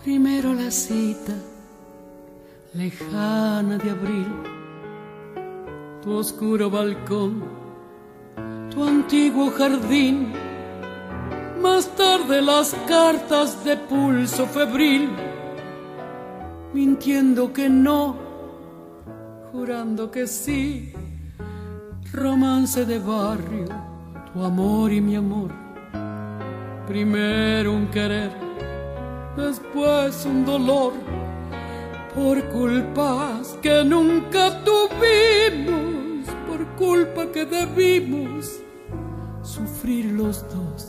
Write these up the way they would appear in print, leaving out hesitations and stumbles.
Primero la cita lejana de abril, tu oscuro balcón, tu antiguo jardín. Más tarde las cartas de pulso febril, mintiendo que no, jurando que sí. Romance de barrio, tu amor y mi amor. Primero un querer, después un dolor, por culpas que nunca tuvimos, por culpa que debimos sufrir los dos.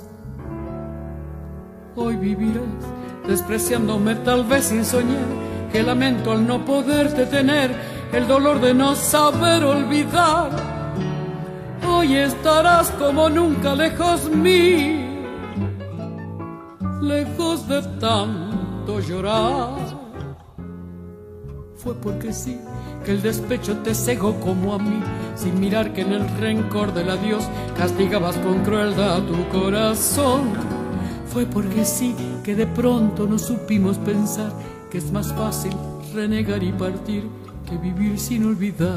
Hoy vivirás despreciándome, tal vez sin soñar, que lamento al no poderte tener, el dolor de no saber olvidar. Hoy estarás como nunca lejos mío, lejos de tanto llorar. Fue porque sí que el despecho te cegó como a mí, sin mirar que en el rencor del adiós castigabas con crueldad tu corazón. Fue porque sí que de pronto no supimos pensar que es más fácil renegar y partir que vivir sin olvidar.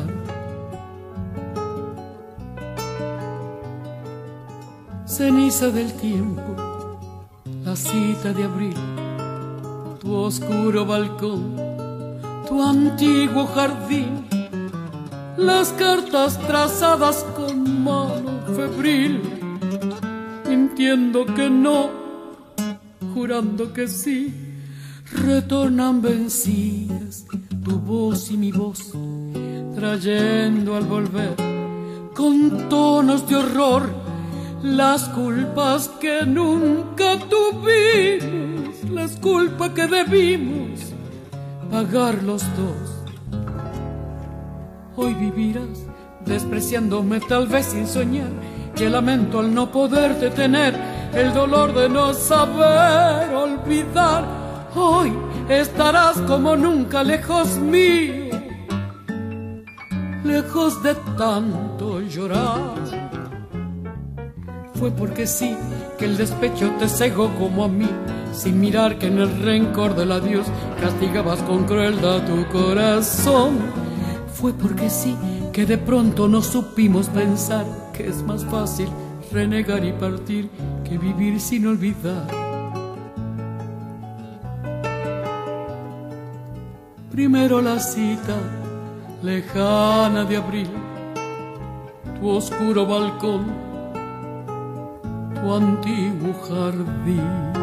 Ceniza del tiempo, la cita de abril, tu oscuro balcón, tu antiguo jardín, las cartas trazadas con mano febril, mintiendo que no, jurando que sí. Retornan vencidas tu voz y mi voz, trayendo al volver con tonos de horror las culpas que nunca tuvimos, las culpas que debimos pagar los dos. Hoy vivirás despreciándome, tal vez sin soñar, que lamento al no poderte tener, el dolor de no saber olvidar. Hoy estarás como nunca lejos mío, lejos de tanto llorar. Fue porque sí que el despecho te cegó como a mí, sin mirar que en el rencor del adiós castigabas con crueldad tu corazón. Fue porque sí que de pronto no supimos pensar que es más fácil renegar y partir que vivir sin olvidar. Primero la cita lejana de abril, tu oscuro balcón, tu antiguo jardín.